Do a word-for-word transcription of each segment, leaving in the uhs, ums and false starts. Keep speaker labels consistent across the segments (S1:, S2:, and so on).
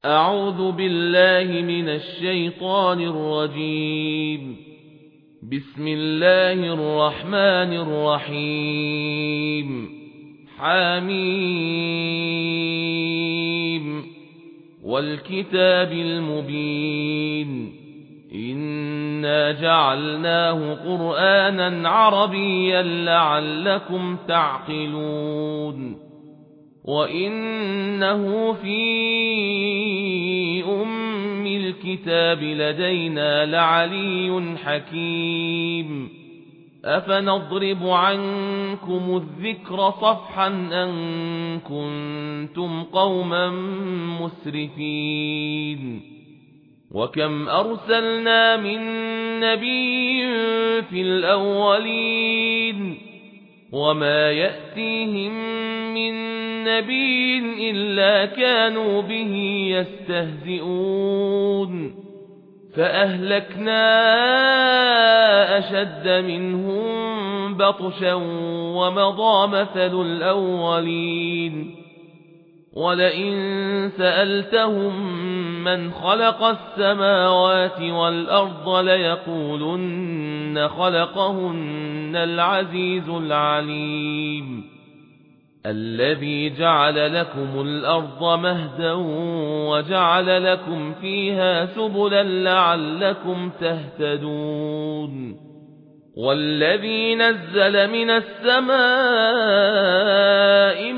S1: أعوذ بالله من الشيطان الرجيم. بسم الله الرحمن الرحيم. حميم والكتاب المبين إنا جعلناه قرآنا عربيا لعلكم تعقلون وإنه في أم الكتاب لدينا لعلي حكيم أفنضرب عنكم الذكر صفحا أن كنتم قوما مسرفين وكم أرسلنا من نبي في الأولين وما يأتيهم من نبي إلا كانوا به يستهزئون فأهلكنا أشد منهم بطشا ومضى مثل الأولين ولئن سألتهم من خلق السماوات والأرض ليقولن خلقهن العزيز العليم الذي جعل لكم الأرض مهدا وجعل لكم فيها سبلا لعلكم تهتدون والذي نزل من السماء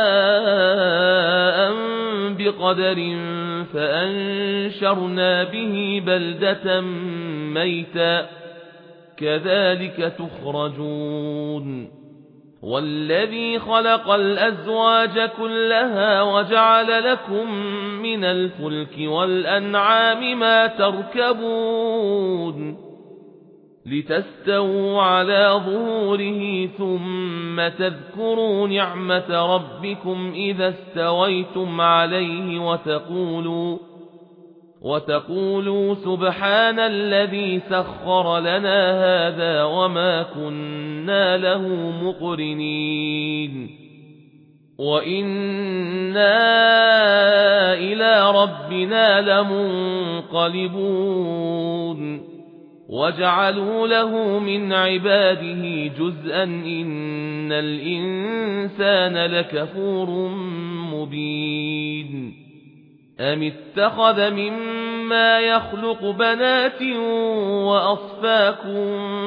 S1: ماء بقدر فأنشرنا به بلدة ميتا كذلك تخرجون والذي خلق الأزواج كلها وجعل لكم من الفلك والأنعام ما تركبون لتستووا على ظهوره ثم تذكروا نعمة ربكم إذا استويتم عليه وتقولوا وتقولوا سبحان الذي سخر لنا هذا وما كنا له مقرنين وإنا إلى ربنا لمنقلبون وجعلوا له من عباده جزءا إن الإنسان لكفور مبين أم اتخذ مما يخلق بنات وأصفاكم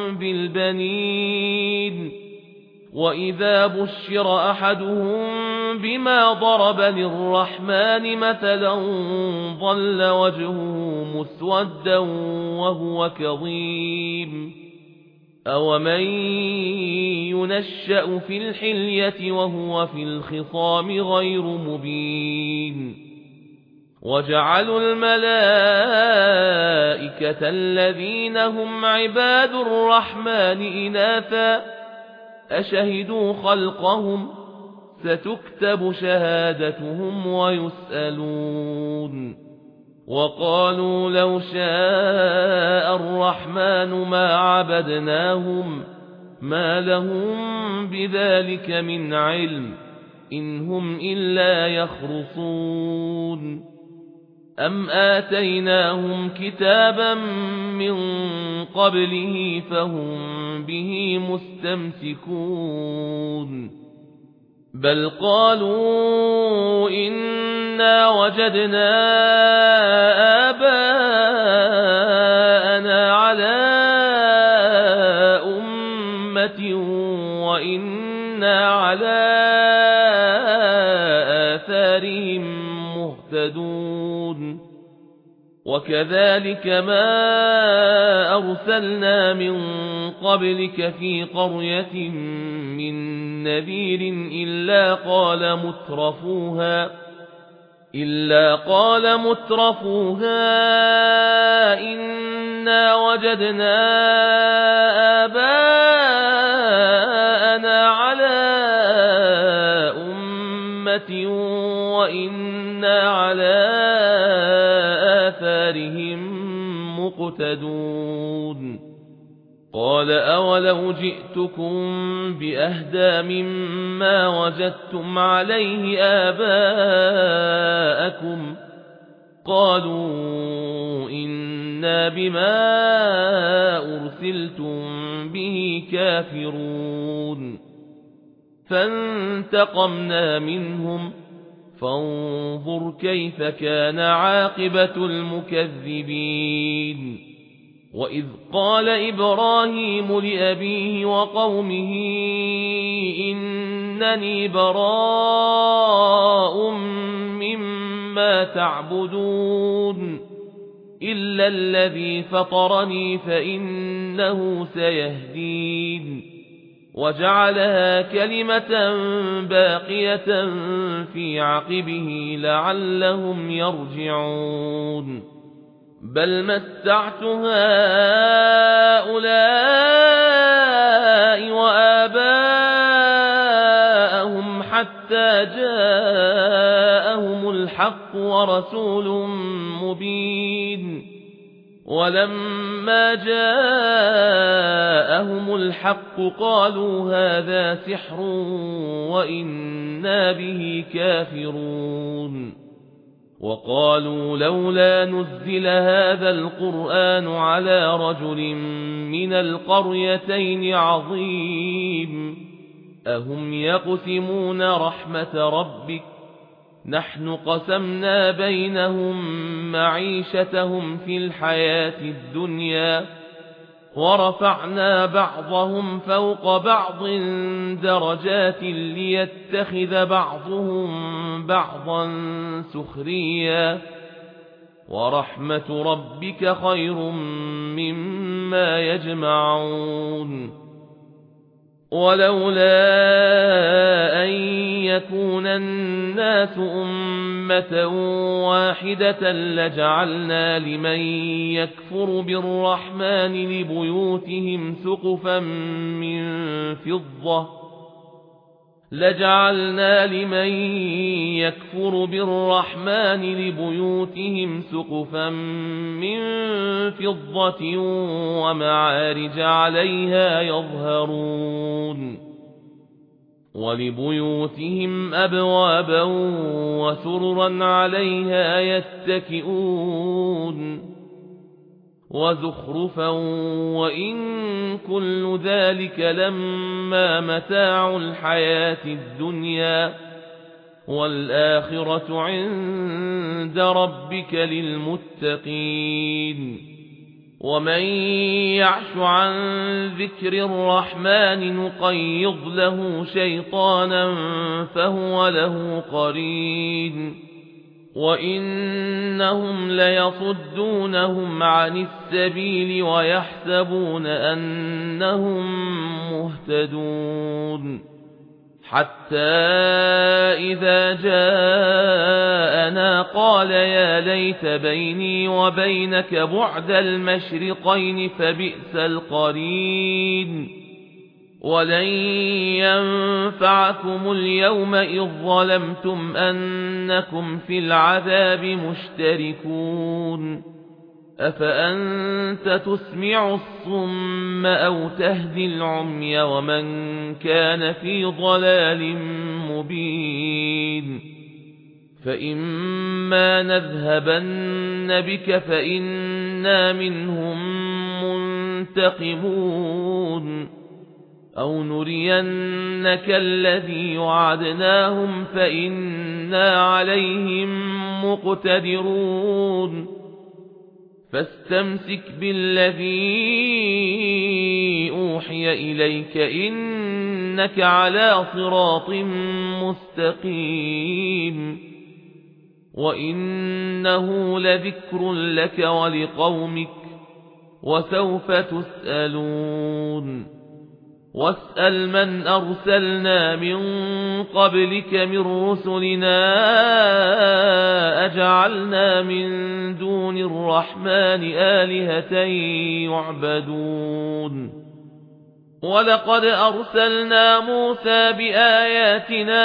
S1: بالبنين وإذا بشر أحدهم بما ضرب للرحمن مثلا ظل وجهه مسودا وهو كظيم أومن ينشأ في الحلية وهو في الخصام غير مبين وجعلوا الملائكة الذين هم عباد الرحمن إناثا أشهدوا خلقهم ستكتب شهادتهم ويسألون وقالوا لو شاء الرحمن ما عبدناهم ما لهم بذلك من علم إن هم إلا يخرصون أم آتيناهم كتابا من قبله فهم به مستمسكون بل قالوا إنا وجدنا آباءنا على أمة وإنا على آثارهم مهتدون وكذلك ما أرسلنا من قبلك في قرية من نذير إلا قال مترفوها إلا قال مترفوها إنا وجدنا آباءنا على أمة وإنا على آثارهم مقتدون قال أولو جئتكم بأهدى مما وجدتم عليه آباءكم قالوا إنا بما أرسلتم به كافرون فانتقمنا منهم فانظر كيف كان عاقبة المكذبين وإذ قال إبراهيم لأبيه وقومه إنني براء مما تعبدون إلا الذي فطرني فإنه سيهدين وجعلها كلمة باقية في عقبه لعلهم يرجعون بل متعت هؤلاء وآباءهم حتى جاءهم الحق ورسول مبين ولما جاءهم الحق قالوا هذا سحر وإنا به كافرون وقالوا لولا نزل هذا القرآن على رجل من القريتين عظيم أهم يقسمون رحمة ربك نحن قسمنا بينهم معيشتهم في الحياة الدنيا ورفعنا بعضهم فوق بعض درجات ليتخذ بعضهم بعضا سخريا ورحمة ربك خير مما يجمعون ولولا أن يكون الناس أمة واحدة لجعلنا لمن يكفر بالرحمن لبيوتهم سقفا من فضة لجعلنا لمن يكفر بالرحمن لبيوتهم سقفا من فضة ومعارج عليها يظهرون ولبيوتهم أبوابا وسررا عليها يتكئون وزخرفا وإن كل ذلك لما متاع الحياة الدنيا والآخرة عند ربك للمتقين ومن يعش عن ذكر الرحمن نقيض له شيطانا فهو له قرين وإنهم ليصدونهم عن السبيل ويحسبون أنهم مهتدون حتى إذا جاءنا قال يا ليت بيني وبينك بعد المشرقين فبئس القرين ولن ينفعكم اليوم إذ ظلمتم أنكم في العذاب مشتركون أفأنت تسمع الصم أو تهدي العمي ومن كان في ضلال مبين فإما نذهبن بك فإنا منهم منتقمون أو نرينك الذي وعدناهم فإنا عليهم مقتدرون فاستمسك بالذي أوحي إليك إنك على صراط مستقيم وإنه لذكر لك ولقومك وسوف تسألون واسأل من أرسلنا من قبلك من رسلنا أجعلنا من دون الرحمن آلهة يعبدون ولقد أرسلنا موسى بآياتنا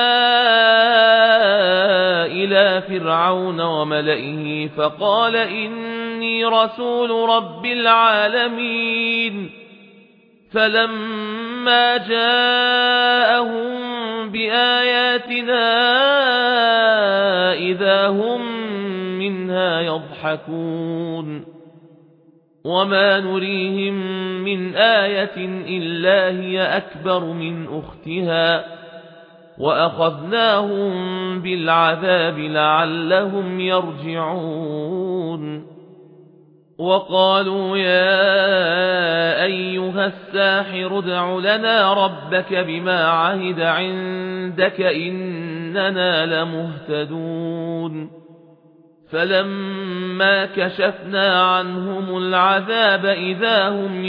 S1: إلى فرعون وملئه فقال إني رسول رب العالمين فلما جاءهم بآياتنا إذا هم منها منها يضحكون وما نريهم من آية إلا هي أكبر من أختها وأخذناهم بالعذاب لعلهم يرجعون وقالوا يا أيها الساحر ادع لنا ربك بما عهد عندك إننا لمهتدون فلما كشفنا عنهم العذاب إذا هم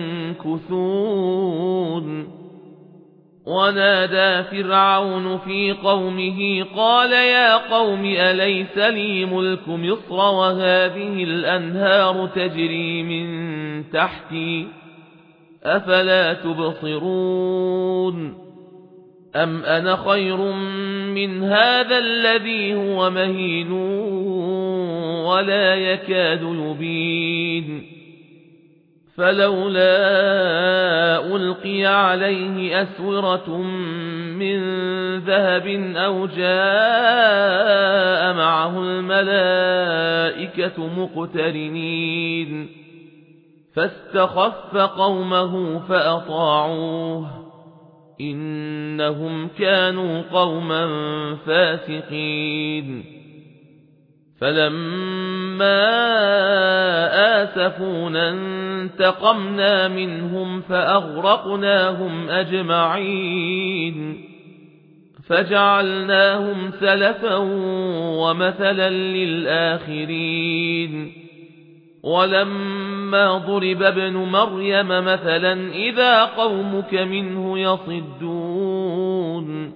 S1: ينكثون ونادى فرعون في قومه قال يا قوم أليس لي ملك مصر وهذه الأنهار تجري من تحتي أفلا تبصرون أم أنا خير من هذا الذي هو مهين ولا يكاد يبين فلولا ألقي عليه أسورة من ذهب أو جاء معه الملائكة مقترنين فاستخف قومه فأطاعوه إنهم كانوا قوما فاسقين فلما آسفونا انتقمنا منهم فأغرقناهم أجمعين فجعلناهم سلفا ومثلا للآخرين ولما ضرب ابن مريم مثلا إذا قومك منه يصدون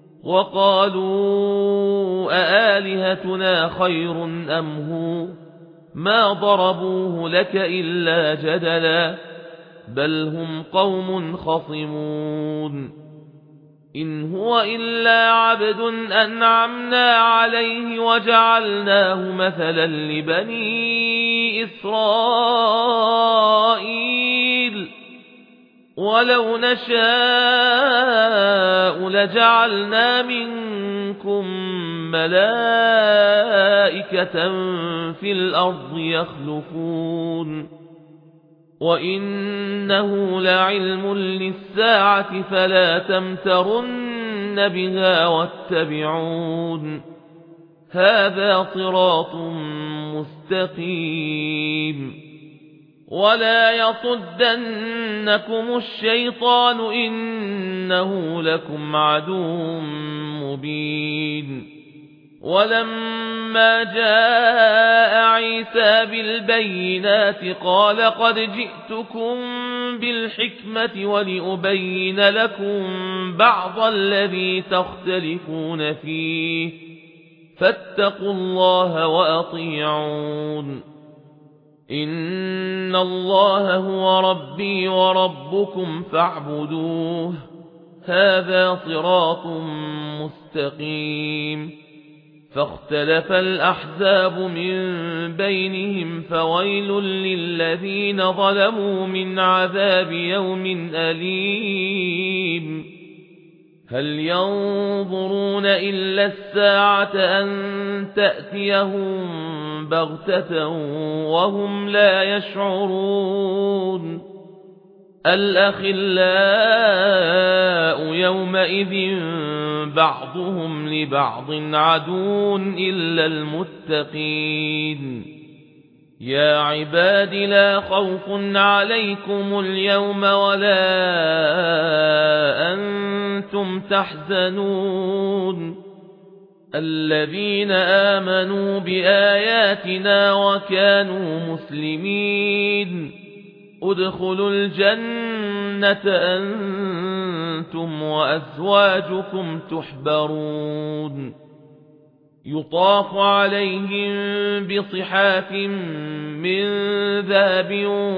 S1: وقالوا أآلهتنا خير أم هو ما ضربوه لك إلا جدلا بل هم قوم خصمون إن هو إلا عبد أنعمنا عليه وجعلناه مثلا لبني إسرائيل ولو نشاء لجعلنا منكم ملائكة في الأرض يخلفون وإنه لعلم للساعة فلا تمترن بها واتبعون هذا صراط مستقيم ولا يصدنكم الشيطان إنه لكم عدو مبين ولما جاء عيسى بالبينات قال قد جئتكم بالحكمة ولأبين لكم بعض الذي تختلفون فيه فاتقوا الله وأطيعون إن الله هو ربي وربكم فاعبدوه هذا صراط مستقيم فاختلف الأحزاب من بينهم فويل للذين ظلموا من عذاب يوم أليم هل ينظرون إلا الساعة أن تأتيهم بغتة وهم لا يشعرون الأخلاء يومئذ بعضهم لبعض عدو إلا المتقين يا عباد لا خوف عليكم اليوم ولا أنتم تحزنون الذين آمنوا بآياتنا وكانوا مسلمين ادخلوا الجنة أنتم وأزواجكم تحبرون يطاف عليهم بصحاف من ذهب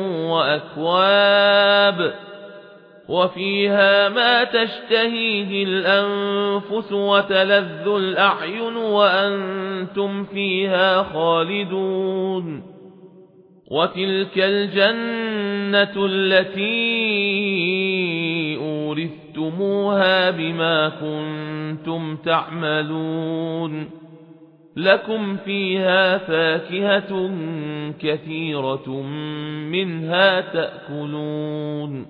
S1: وأكواب وفيها ما تشتهيه الأنفس وتلذ الأعين وأنتم فيها خالدون وتلك الجنة التي أورثتموها بما كنتم تعملون لكم فيها فاكهة كثيرة منها تأكلون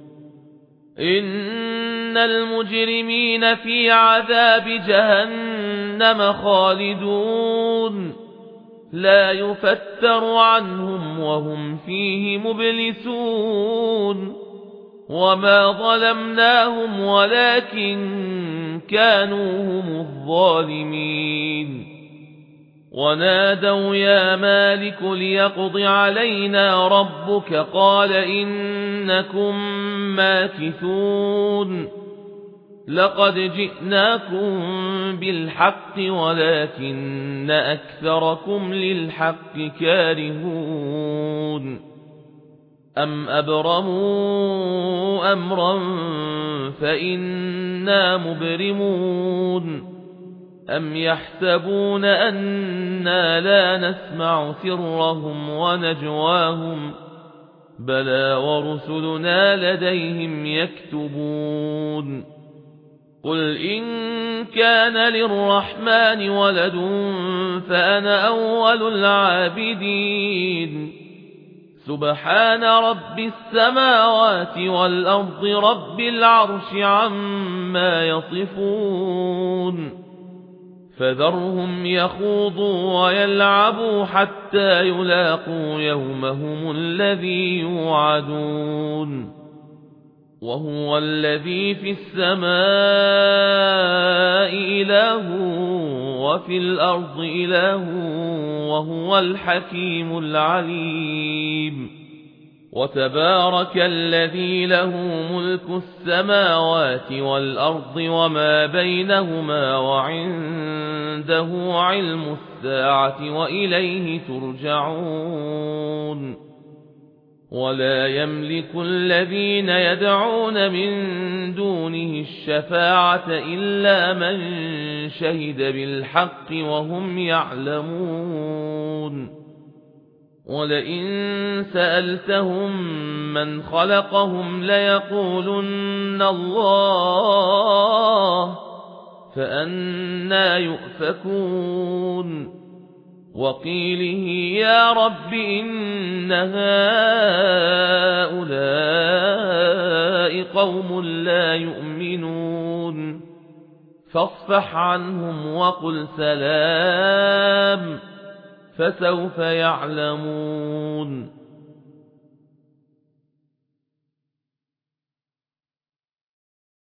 S1: إن المجرمين في عذاب جهنم خالدون لا يفتر عنهم وهم فيه مبلسون وما ظلمناهم ولكن كانوا هم الظالمين ونادوا يا مالك ليقض علينا ربك قال إنكم ماكثون لقد جئناكم بالحق ولكن أكثركم للحق كارهون أم أبرموا أمرا فإنا مبرمون أم يحسبون أنا لا نسمع سرهم ونجواهم بلى ورسلنا لديهم يكتبون قل إن كان للرحمن ولد فأنا أول العابدين سبحان رب السماوات والأرض رب العرش عما يصفون فذرهم يخوضوا ويلعبوا حتى يلاقوا يومهم الذي يوعدون وهو الذي في السماء إله وفي الأرض إله وهو الحكيم العليم وتبارك الذي له ملك السماوات والأرض وما بينهما وعنده علم الساعة وإليه ترجعون ولا يملك الذين يدعون من دونه الشفاعة إلا من شهد بالحق وهم يعلمون ولئن سألتهم من خلقهم ليقولن الله فأنى يؤفكون وقيله يا رب إن هؤلاء قوم لا يؤمنون فاصفح عنهم وقل سلام فسوف يعلمون